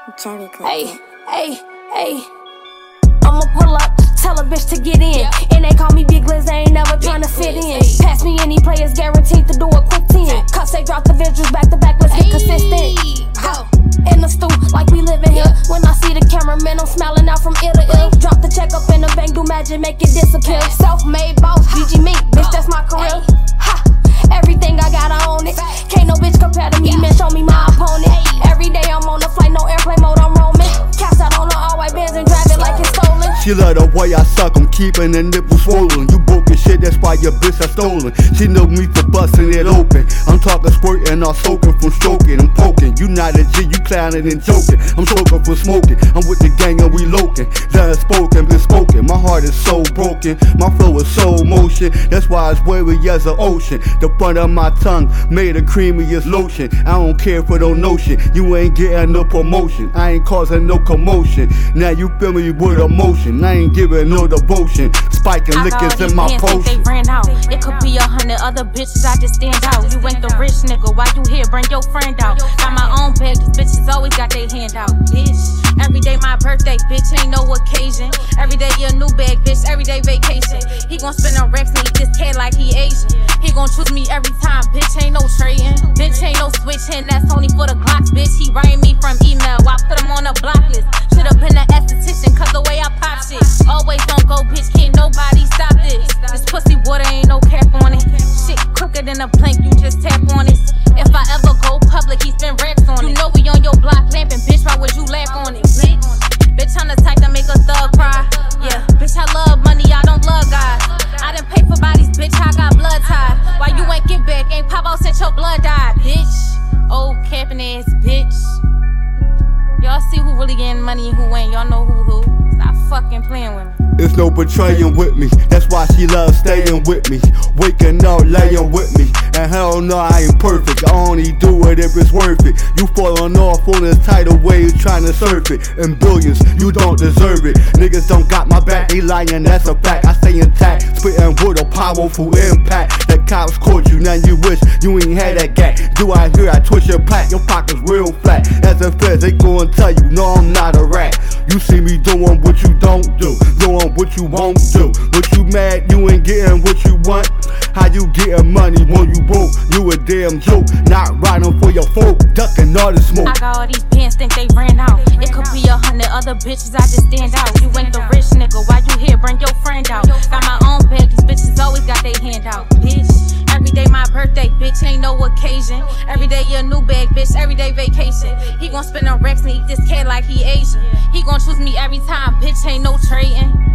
Cherry cookie. Hey. I'ma pull up, tell a bitch to get in. And they call me Big Liz, they ain't never tryna fit in. Pass me any players, guaranteed to do a quick 10. Cuss, they drop the visuals back to back, let's get consistent. In the stew, like we living here. When I see the cameraman, I'm smiling out from ear to ear. Drop the check up in the bank, do magic, make it disappear. Self-made boss, BG me, bitch, that's my career. Everything I got, I own it. Can't no bitch compare to me, man, show me my opponent. Every day I'm on the flight, no airplane mode, I'm roaming. Cash out on the all-white bands and drive it like it's stolen. She love the way I suck, I'm keeping the nipple swollen. You broke your shit, that's why your bitch are stolen. She know me for busting it open. I'm talking squirting, I'm soaking from stroking and poking. You not a G, you clowning and joking. I'm soaking from smoking, I'm with the gang and we loking. Done spoken, been spoken, my heart is so broken. My flow is so motion, that's why it's wavy as an ocean. The front of my tongue made a creamiest lotion. I don't care for no notion, you ain't getting no promotion. I ain't causing no commotion, now you feel me with emotion. I ain't giving no devotion, spiking liquors in my potion. They ran out. It could be 100 other bitches, I just stand out. You ain't the rich nigga, why you here? Bring your friend out. Got my own bag, these bitches always got their hand out, bitch. Every day my birthday, bitch, ain't no occasion. Every day a new bag, bitch, every day vacation. He gon' spend on Rex and eat this cat like he Asian. He gon' choose me every time, bitch, ain't no trading. Bitch, ain't no switching, that's only for the Glocks, bitch. He writing me from email, I put him on a block list. Should've been an esthetician, cause the way I pop shit. Always don't go, bitch, can't nobody stop this. This pussy water ain't no cap on it. Shit quicker than a plank, you just tap on it. If I ever go public, he spend racks on it. You know we on your block lamping, bitch, why would you laugh on it, bitch? Bitch, I'm the type to make a thug cry. Yeah, bitch, I love money, I don't love guys. I done pay for bodies, bitch, I got blood tied. Why you ain't get back? Ain't pop out since your blood died, bitch. Old capping ass bitch. Y'all see who really getting money and who ain't. Y'all know who. Stop fucking playing with me. It's no betraying with me, that's why she loves staying with me. Waking up, laying with me, and hell no, I ain't perfect. I only do it if it's worth it. You falling off on this tidal wave trying to surf it. In billions, you don't deserve it. Niggas don't got my back, they lying, that's a fact. I stay intact, spitting with a powerful impact. The cops caught you, now you wish you ain't had that gap. Do I hear I twist your pack, your pocket's real flat. As a feds, they gon' tell you, no, I'm not a rat. You see me doing what you don't do, doing what you won't do. What you mad, you ain't getting what you want. How you getting money when you broke? You a damn joke, not riding for your folk, ducking all the smoke. I got all these pants, think they ran out. It could be 100 other bitches, I just stand out. You ain't the rich nigga, why you here? Bring your friend out. Got my own bag, these bitches always got their hand out, bitch. Every day my birthday, bitch, ain't no occasion. Every day a new bag, bitch, every day vacation. He gon' spend on Rex and eat this cat like he Asian. He gon' choose me every time, bitch, ain't no trading.